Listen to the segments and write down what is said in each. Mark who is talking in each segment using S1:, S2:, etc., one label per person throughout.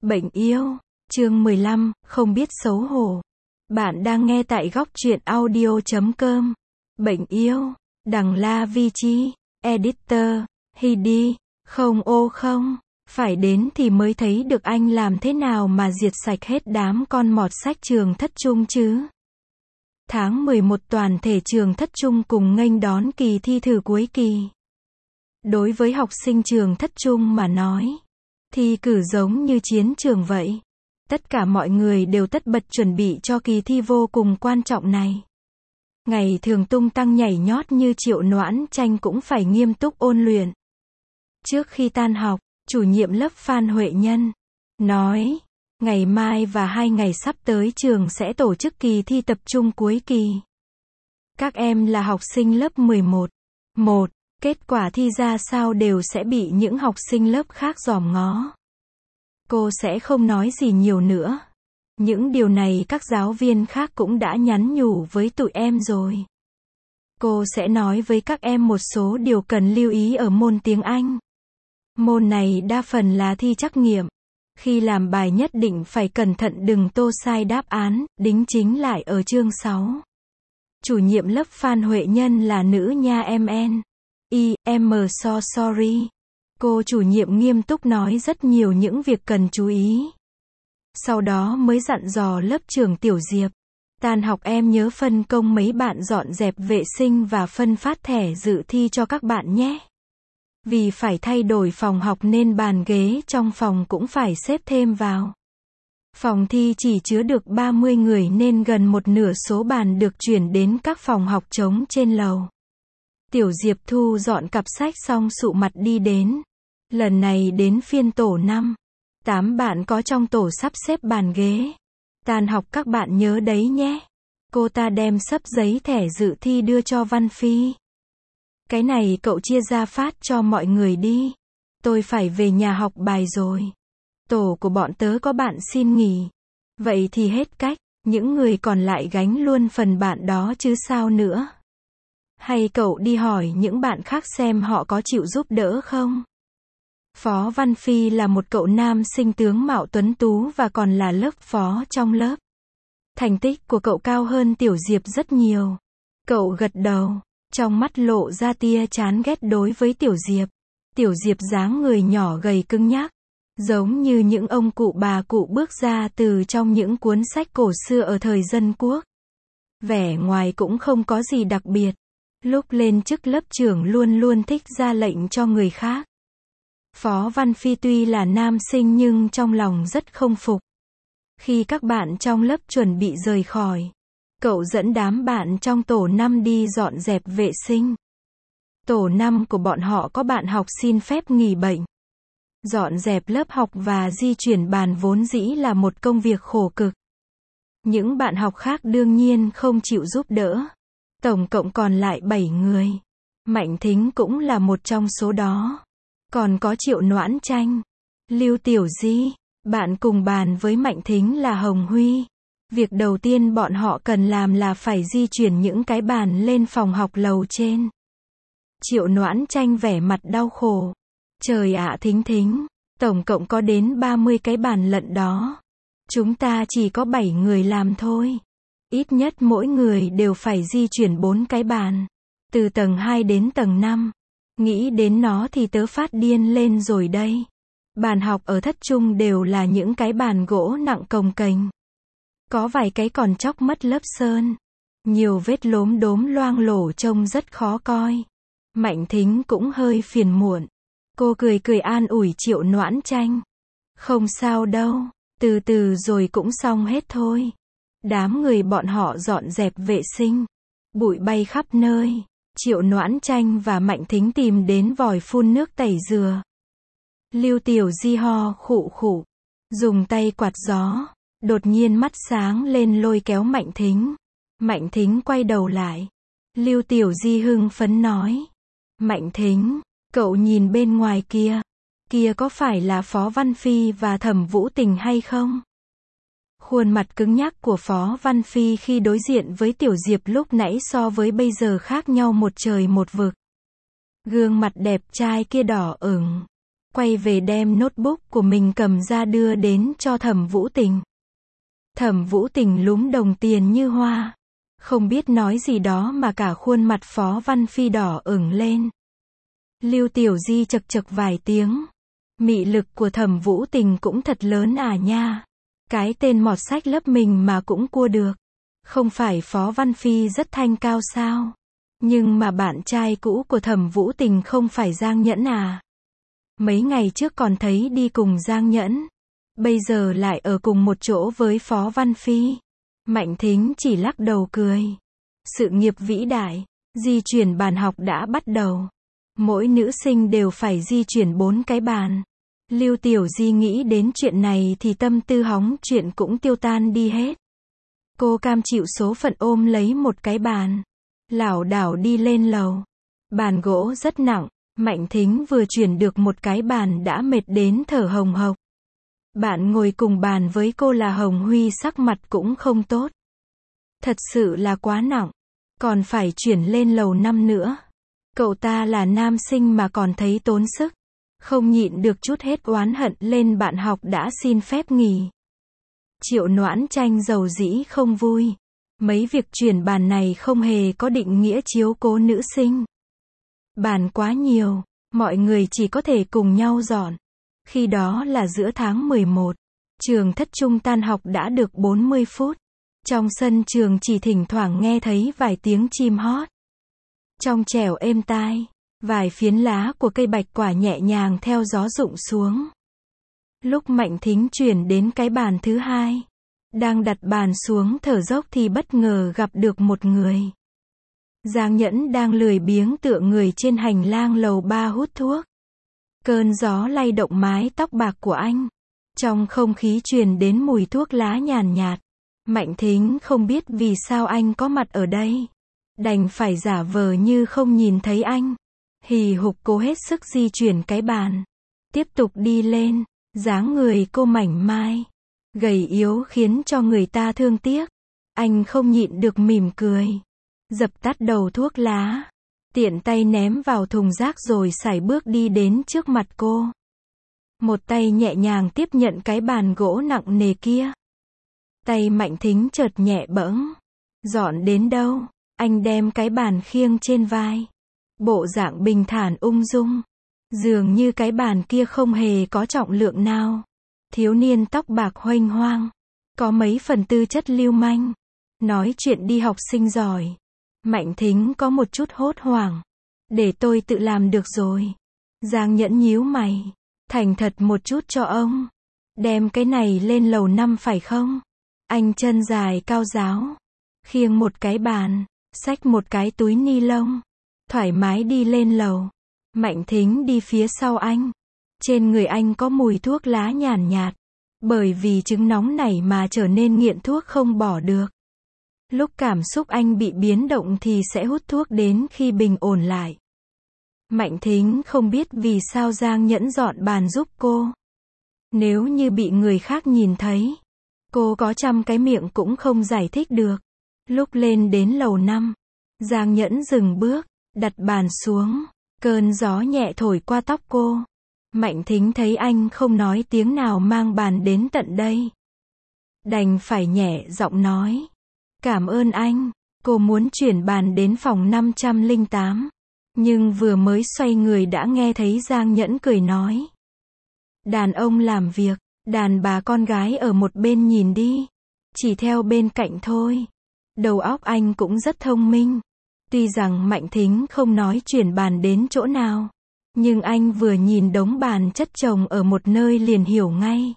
S1: Bệnh yêu, chương 15, không biết xấu hổ. Bạn đang nghe tại góc truyện audio.com. Bệnh yêu, Đằng La Vi Chi, Editor, Hidi, không ô không, phải đến thì mới thấy được anh làm thế nào mà diệt sạch hết đám con mọt sách trường thất trung chứ. Tháng 11 toàn thể trường thất trung cùng nghênh đón kỳ thi thử cuối kỳ. Đối với học sinh trường thất trung mà nói, thi cử giống như chiến trường vậy. Tất cả mọi người đều tất bật chuẩn bị cho kỳ thi vô cùng quan trọng này. Ngày thường tung tăng nhảy nhót như Triệu Noãn Tranh cũng phải nghiêm túc ôn luyện. Trước khi tan học, chủ nhiệm lớp Phan Huệ Nhân nói, ngày mai và 2 ngày sắp tới trường sẽ tổ chức kỳ thi tập trung cuối kỳ. Các em là học sinh lớp 11. Kết quả thi ra sao đều sẽ bị những học sinh lớp khác dòm ngó. Cô sẽ không nói gì nhiều nữa. Những điều này các giáo viên khác cũng đã nhắn nhủ với tụi em rồi. Cô sẽ nói với các em một số điều cần lưu ý ở môn tiếng Anh. Môn này đa phần là thi trắc nghiệm. Khi làm bài nhất định phải cẩn thận đừng tô sai đáp án, đính chính lại ở chương 6. Chủ nhiệm lớp Phan Huệ Nhân là nữ nha em. Sorry. Cô chủ nhiệm nghiêm túc nói rất nhiều những việc cần chú ý. Sau đó mới dặn dò lớp trưởng Tiểu Diệp. Tan học em nhớ phân công mấy bạn dọn dẹp vệ sinh và phân phát thẻ dự thi cho các bạn nhé. Vì phải thay đổi phòng học nên bàn ghế trong phòng cũng phải xếp thêm vào. Phòng thi chỉ chứa được 30 người nên gần một nửa số bàn được chuyển đến các phòng học trống trên lầu. Tiểu Diệp thu dọn cặp sách xong sụ mặt đi đến. Lần này đến phiên tổ 5. 8 bạn có trong tổ sắp xếp bàn ghế. Tan học các bạn nhớ đấy nhé. Cô ta đem xấp giấy thẻ dự thi đưa cho Văn Phi. Cái này cậu chia ra phát cho mọi người đi. Tôi phải về nhà học bài rồi. Tổ của bọn tớ có bạn xin nghỉ. Vậy thì hết cách, những người còn lại gánh luôn phần bạn đó chứ sao nữa. Hay cậu đi hỏi những bạn khác xem họ có chịu giúp đỡ không? Phó Văn Phi là một cậu nam sinh tướng mạo tuấn tú và còn là lớp phó trong lớp. Thành tích của cậu cao hơn Tiểu Diệp rất nhiều. Cậu gật đầu, trong mắt lộ ra tia chán ghét đối với Tiểu Diệp. Tiểu Diệp dáng người nhỏ gầy cứng nhắc, giống như những ông cụ bà cụ bước ra từ trong những cuốn sách cổ xưa ở thời dân quốc. Vẻ ngoài cũng không có gì đặc biệt. Lúc lên chức lớp trưởng luôn luôn thích ra lệnh cho người khác. Phó Văn Phi tuy là nam sinh nhưng trong lòng rất không phục. Khi các bạn trong lớp chuẩn bị rời khỏi, cậu dẫn đám bạn trong tổ 5 đi dọn dẹp vệ sinh. Tổ 5 của bọn họ có bạn học xin phép nghỉ bệnh. Dọn dẹp lớp học và di chuyển bàn vốn dĩ là một công việc khổ cực. Những bạn học khác đương nhiên không chịu giúp đỡ. Tổng cộng còn lại 7 người. Mạnh Thính cũng là một trong số đó. Còn có Triệu Noãn Tranh, Lưu Tiểu Di, bạn cùng bàn với Mạnh Thính là Hồng Huy. Việc đầu tiên bọn họ cần làm là phải di chuyển những cái bàn lên phòng học lầu trên. Triệu Noãn Tranh vẻ mặt đau khổ. Trời ạ Thính, tổng cộng có đến 30 cái bàn lận đó. Chúng ta chỉ có 7 người làm thôi. Ít nhất mỗi người đều phải di chuyển 4 cái bàn. Từ tầng 2 đến tầng 5. Nghĩ đến nó thì tớ phát điên lên rồi đây. Bàn học ở thất trung đều là những cái bàn gỗ nặng cồng kềnh. Có vài cái còn chóc mất lớp sơn. Nhiều vết lốm đốm loang lổ trông rất khó coi. Mạnh Thính cũng hơi phiền muộn. Cô cười an ủi Triệu Noãn Tranh. Không sao đâu, từ từ rồi cũng xong hết thôi. Đám người bọn họ dọn dẹp vệ sinh. Bụi bay khắp nơi. Triệu Noãn Tranh và Mạnh Thính tìm đến vòi phun nước tẩy dừa. Lưu Tiểu Di ho khụ khụ, dùng tay quạt gió, đột nhiên mắt sáng lên lôi kéo Mạnh Thính. Mạnh Thính quay đầu lại. Lưu Tiểu Di hưng phấn nói. Mạnh Thính, cậu nhìn bên ngoài kia. Kia có phải là Phó Văn Phi và Thẩm Vũ Tình hay không? Khuôn mặt cứng nhắc của Phó Văn Phi khi đối diện với Tiểu Diệp lúc nãy so với bây giờ khác nhau một trời một vực. Gương mặt đẹp trai kia đỏ ửng. quay về đem notebook của mình cầm ra đưa đến cho Thẩm Vũ Tình. Thẩm Vũ Tình lúm đồng tiền như hoa, không biết nói gì đó mà cả khuôn mặt Phó Văn Phi đỏ ửng lên. Lưu Tiểu Di chậc chậc vài tiếng. Mị lực của Thẩm Vũ Tình cũng thật lớn à nha. Cái tên mọt sách lớp mình mà cũng cua được. Không phải Phó Văn Phi rất thanh cao sao? Nhưng mà bạn trai cũ của Thẩm Vũ Tình không phải Giang Nhẫn à? Mấy ngày trước còn thấy đi cùng Giang Nhẫn. Bây giờ lại ở cùng một chỗ với Phó Văn Phi. Mạnh Thính chỉ lắc đầu cười. Sự nghiệp vĩ đại, di chuyển bàn học đã bắt đầu. Mỗi nữ sinh đều phải di chuyển 4 cái bàn. Lưu Tiểu Di nghĩ đến chuyện này thì tâm tư hóng chuyện cũng tiêu tan đi hết. Cô cam chịu số phận ôm lấy một cái bàn. Lảo đảo đi lên lầu. Bàn gỗ rất nặng. Mạnh Thính vừa chuyển được một cái bàn đã mệt đến thở hồng hộc. Bạn ngồi cùng bàn với cô là Hồng Huy sắc mặt cũng không tốt. Thật sự là quá nặng. Còn phải chuyển lên lầu 5 nữa. Cậu ta là nam sinh mà còn thấy tốn sức. Không nhịn được chút hết oán hận lên bạn học đã xin phép nghỉ. Triệu Noãn Tranh dầu dĩ không vui. Mấy việc chuyển bàn này không hề có định nghĩa chiếu cố nữ sinh. Bàn quá nhiều, mọi người chỉ có thể cùng nhau dọn. Khi đó là giữa tháng 11. Trường thất trung tan học đã được 40 phút. Trong sân trường chỉ thỉnh thoảng nghe thấy vài tiếng chim hót. Trong trẻo êm tai, vài phiến lá của cây bạch quả nhẹ nhàng theo gió rụng xuống. Lúc Mạnh Thính chuyển đến cái bàn thứ hai, đang đặt bàn xuống thở dốc thì bất ngờ gặp được một người. Giang Nhẫn đang lười biếng tựa người trên hành lang lầu 3 hút thuốc. Cơn gió lay động mái tóc bạc của anh. Trong không khí truyền đến mùi thuốc lá nhàn nhạt. Mạnh Thính không biết vì sao anh có mặt ở đây. Đành phải giả vờ như không nhìn thấy anh. Hì hục cố hết sức di chuyển cái bàn. Tiếp tục đi lên. Dáng người cô mảnh mai, gầy yếu khiến cho người ta thương tiếc. Anh không nhịn được mỉm cười. Dập tắt đầu thuốc lá. Tiện tay ném vào thùng rác rồi sải bước đi đến trước mặt cô. Một tay nhẹ nhàng tiếp nhận cái bàn gỗ nặng nề kia. Tay Mạnh Thính chợt nhẹ bẫng. Dọn đến đâu? Anh đem cái bàn khiêng trên vai. Bộ dạng bình thản ung dung. Dường như cái bàn kia không hề có trọng lượng nào. Thiếu niên tóc bạc huênh hoang. Có mấy phần tư chất lưu manh. Nói chuyện đi học sinh giỏi. Mạnh Thính có một chút hốt hoảng. Để tôi tự làm được rồi. Giang Nhẫn nhíu mày. Thành thật một chút cho ông. Đem cái này lên lầu 5 phải không? Anh chân dài cao ráo. Khiêng một cái bàn. Xách một cái túi ni lông. Thoải mái đi lên lầu. Mạnh Thính đi phía sau anh. Trên người anh có mùi thuốc lá nhàn nhạt. Bởi vì chứng nóng này mà trở nên nghiện thuốc không bỏ được. Lúc cảm xúc anh bị biến động thì sẽ hút thuốc đến khi bình ổn lại. Mạnh Thính không biết vì sao Giang Nhẫn dọn bàn giúp cô. Nếu như bị người khác nhìn thấy, cô có trăm cái miệng cũng không giải thích được. Lúc lên đến lầu 5, Giang Nhẫn dừng bước, đặt bàn xuống. Cơn gió nhẹ thổi qua tóc cô. Mạnh Thính thấy anh không nói tiếng nào mang bàn đến tận đây. Đành phải nhẹ giọng nói. Cảm ơn anh. Cô muốn chuyển bàn đến phòng 508. Nhưng vừa mới xoay người đã nghe thấy Giang Nhẫn cười nói. Đàn ông làm việc, đàn bà con gái ở một bên nhìn đi. Chỉ theo bên cạnh thôi. Đầu óc anh cũng rất thông minh. Tuy rằng Mạnh Thính không nói chuyển bàn đến chỗ nào. Nhưng anh vừa nhìn đống bàn chất chồng ở một nơi liền hiểu ngay.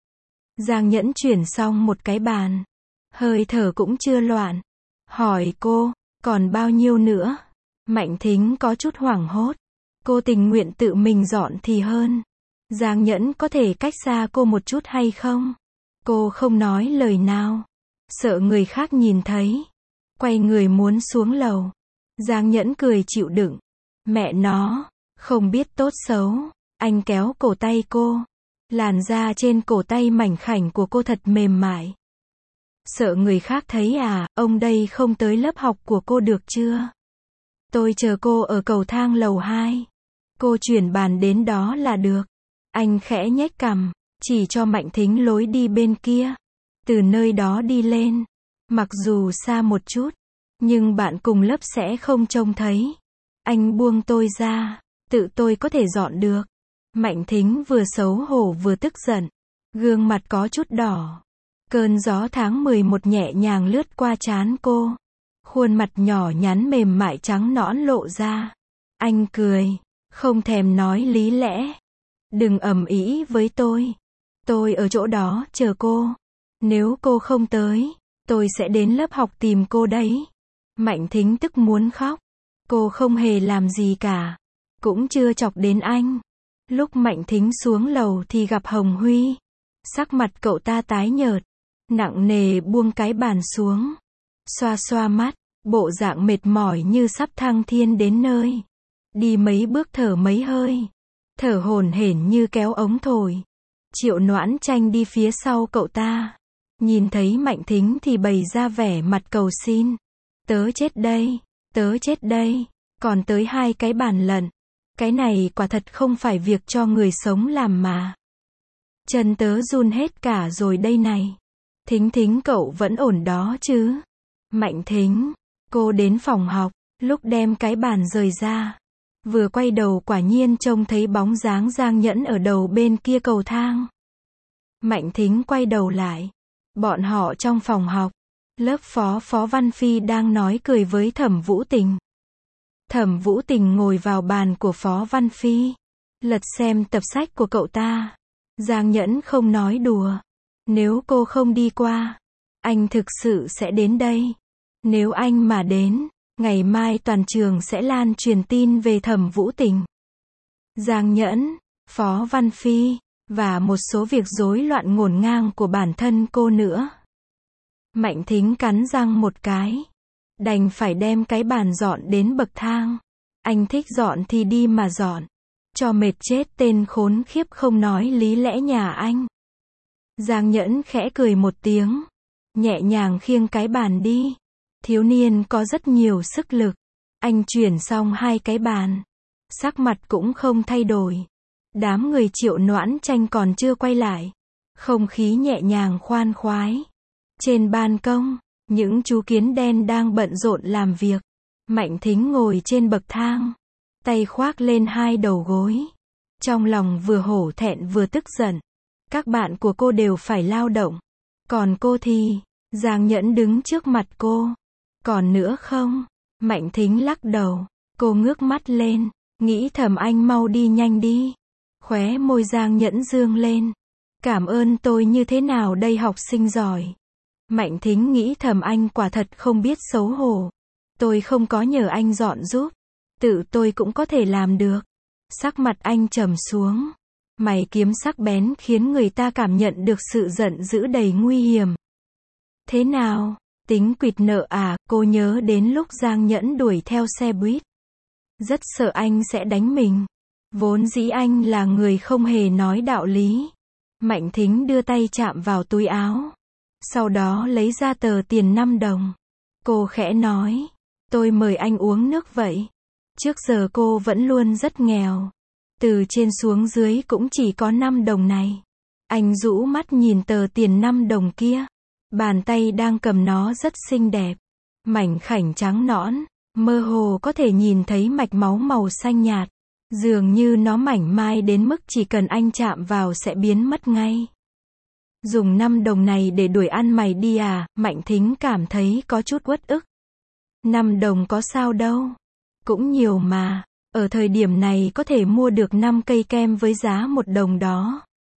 S1: Giang Nhẫn chuyển xong một cái bàn. Hơi thở cũng chưa loạn. Hỏi cô, còn bao nhiêu nữa? Mạnh Thính có chút hoảng hốt. Cô tình nguyện tự mình dọn thì hơn. Giang Nhẫn có thể cách xa cô một chút hay không? Cô không nói lời nào. Sợ người khác nhìn thấy. Quay người muốn xuống lầu. Giang Nhẫn cười chịu đựng. Mẹ nó, không biết tốt xấu. Anh kéo cổ tay cô. Làn da trên cổ tay mảnh khảnh của cô thật mềm mại. Sợ người khác thấy à, ông đây không tới lớp học của cô được chưa? Tôi chờ cô ở cầu thang lầu 2. Cô chuyển bàn đến đó là được. Anh khẽ nhếch cằm, chỉ cho Mạnh Thính lối đi bên kia. Từ nơi đó đi lên. Mặc dù xa một chút, nhưng bạn cùng lớp sẽ không trông thấy. Anh buông tôi ra, tự tôi có thể dọn được. Mạnh Thính vừa xấu hổ vừa tức giận. Gương mặt có chút đỏ. Cơn gió tháng 11 nhẹ nhàng lướt qua trán cô. Khuôn mặt nhỏ nhắn mềm mại trắng nõn lộ ra. Anh cười, không thèm nói lý lẽ. Đừng ầm ĩ với tôi. Tôi ở chỗ đó chờ cô. Nếu cô không tới, tôi sẽ đến lớp học tìm cô đấy. Mạnh Thính tức muốn khóc. Cô không hề làm gì cả. Cũng chưa chọc đến anh. Lúc Mạnh Thính xuống lầu thì gặp Hồng Huy. Sắc mặt cậu ta tái nhợt. Nặng nề buông cái bàn xuống. Xoa xoa mắt. Bộ dạng mệt mỏi như sắp thăng thiên đến nơi. Đi mấy bước thở mấy hơi. Thở hổn hển như kéo ống thổi. Triệu Noãn Tranh đi phía sau cậu ta. Nhìn thấy Mạnh Thính thì bày ra vẻ mặt cầu xin. Tớ chết đây, tớ chết đây. Còn tới 2 cái bàn lận. Cái này quả thật không phải việc cho người sống làm mà. Chân tớ run hết cả rồi đây này. Thính Thính cậu vẫn ổn đó chứ? Mạnh Thính, cô đến phòng học, lúc đem cái bàn rời ra. Vừa quay đầu quả nhiên trông thấy bóng dáng Giang Nhẫn ở đầu bên kia cầu thang. Mạnh Thính quay đầu lại. Bọn họ trong phòng học. Lớp phó Văn Phi đang nói cười với Thẩm Vũ Tình. Thẩm Vũ Tình ngồi vào bàn của Phó Văn Phi. Lật xem tập sách của cậu ta. Giang Nhẫn không nói đùa. Nếu cô không đi qua, anh thực sự sẽ đến đây. Nếu anh mà đến, ngày mai toàn trường sẽ lan truyền tin về Thẩm Vũ Tình. Giang Nhẫn, Phó Văn Phi, và một số việc rối loạn ngổn ngang của bản thân cô nữa. Mạnh Thính cắn răng một cái. Đành phải đem cái bàn dọn đến bậc thang. Anh thích dọn thì đi mà dọn. Cho mệt chết tên khốn khiếp không nói lý lẽ nhà anh. Giang Nhẫn khẽ cười một tiếng. Nhẹ nhàng khiêng cái bàn đi. Thiếu niên có rất nhiều sức lực. Anh chuyển xong 2 cái bàn. Sắc mặt cũng không thay đổi. Đám người Triệu Noãn Tranh còn chưa quay lại. Không khí nhẹ nhàng khoan khoái. Trên ban công, những chú kiến đen đang bận rộn làm việc. Mạnh Thính ngồi trên bậc thang. Tay khoác lên 2 đầu gối. Trong lòng vừa hổ thẹn vừa tức giận. Các bạn của cô đều phải lao động. Còn cô thì, Giang Nhẫn đứng trước mặt cô. Còn nữa không? Mạnh Thính lắc đầu. Cô ngước mắt lên. Nghĩ thầm anh mau đi nhanh đi. Khóe môi Giang Nhẫn dương lên. Cảm ơn tôi như thế nào đây học sinh giỏi. Mạnh Thính nghĩ thầm anh quả thật không biết xấu hổ. Tôi không có nhờ anh dọn giúp. Tự tôi cũng có thể làm được. Sắc mặt anh trầm xuống. Mày kiếm sắc bén khiến người ta cảm nhận được sự giận dữ đầy nguy hiểm. Thế nào? Tính quỵt nợ à? Cô nhớ đến lúc Giang Nhẫn đuổi theo xe buýt. Rất sợ anh sẽ đánh mình. Vốn dĩ anh là người không hề nói đạo lý. Mạnh Thính đưa tay chạm vào túi áo. Sau đó lấy ra tờ tiền 5 đồng. Cô khẽ nói. Tôi mời anh uống nước vậy. Trước giờ cô vẫn luôn rất nghèo. Từ trên xuống dưới cũng chỉ có 5 đồng này. Anh rũ mắt nhìn tờ tiền 5 đồng kia. Bàn tay đang cầm nó rất xinh đẹp. Mảnh khảnh trắng nõn. Mơ hồ có thể nhìn thấy mạch máu màu xanh nhạt. Dường như nó mảnh mai đến mức chỉ cần anh chạm vào sẽ biến mất ngay. Dùng 5 đồng này để đuổi ăn mày đi à? Mạnh Thính cảm thấy có chút uất ức. 5 đồng có sao đâu. Cũng nhiều mà. Ở thời điểm này có thể mua được 5 cây kem với giá 1 đồng đó.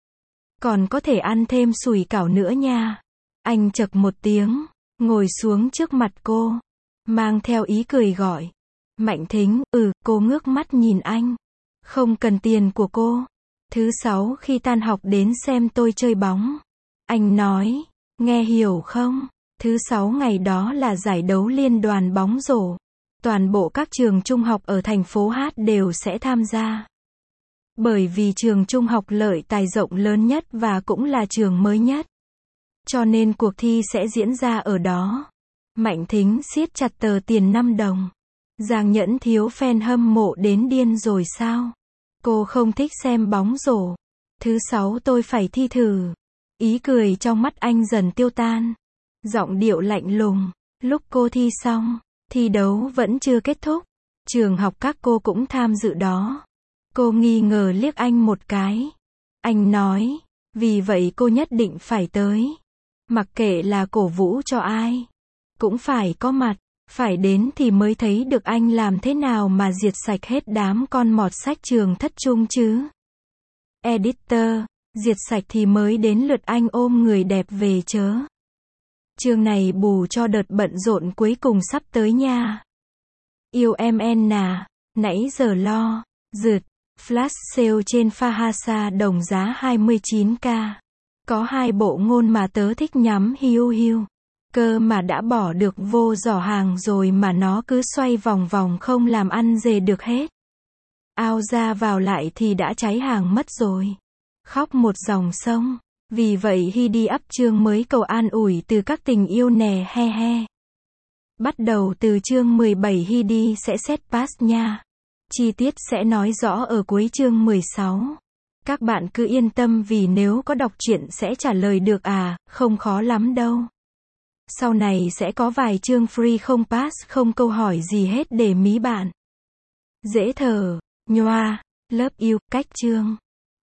S1: Còn có thể ăn thêm sủi cảo nữa nha. Anh chậc một tiếng, ngồi xuống trước mặt cô. Mang theo ý cười gọi. Mạnh Thính, cô ngước mắt nhìn anh. Không cần tiền của cô. Thứ 6 khi tan học đến xem tôi chơi bóng. Anh nói, nghe hiểu không? Thứ 6 ngày đó là giải đấu liên đoàn bóng rổ. Toàn bộ các trường trung học ở thành phố Hát đều sẽ tham gia. Bởi vì trường trung học Lợi Tài rộng lớn nhất và cũng là trường mới nhất. Cho nên cuộc thi sẽ diễn ra ở đó. Mạnh Thính siết chặt tờ tiền 5 đồng. Giang Nhẫn thiếu fan hâm mộ đến điên rồi sao? Cô không thích xem bóng rổ. Thứ 6 tôi phải thi thử. Ý cười trong mắt anh dần tiêu tan. Giọng điệu lạnh lùng. Lúc cô thi xong, thi đấu vẫn chưa kết thúc. Trường học các cô cũng tham dự đó. Cô nghi ngờ liếc anh một cái. Anh nói, vì vậy cô nhất định phải tới. Mặc kệ là cổ vũ cho ai, cũng phải có mặt. Phải đến thì mới thấy được anh làm thế nào mà diệt sạch hết đám con mọt sách trường thất trung chứ. Editor, diệt sạch thì mới đến lượt anh ôm người đẹp về chớ. Chương này bù cho đợt bận rộn cuối cùng sắp tới nha. Yêu em Anna, nãy giờ lo, rượt, flash sale trên Fahasa đồng giá 29k. Có 2 bộ ngôn mà tớ thích nhắm hiu hiu. Cơ mà đã bỏ được vô giỏ hàng rồi mà nó cứ xoay vòng vòng không làm ăn dề được hết. Ao ra vào lại thì đã cháy hàng mất rồi. Khóc một dòng sông. Vì vậy Hy đi up chương mới cầu an ủi từ các tình yêu nè he he. Bắt đầu từ chương 17 Hy đi sẽ set pass nha. Chi tiết sẽ nói rõ ở cuối chương 16. Các bạn cứ yên tâm vì nếu có đọc truyện sẽ trả lời được à, không khó lắm đâu. Sau này sẽ có vài chương free không pass không câu hỏi gì hết để mí bạn. Dễ thở, nhoa, love you, cách chương.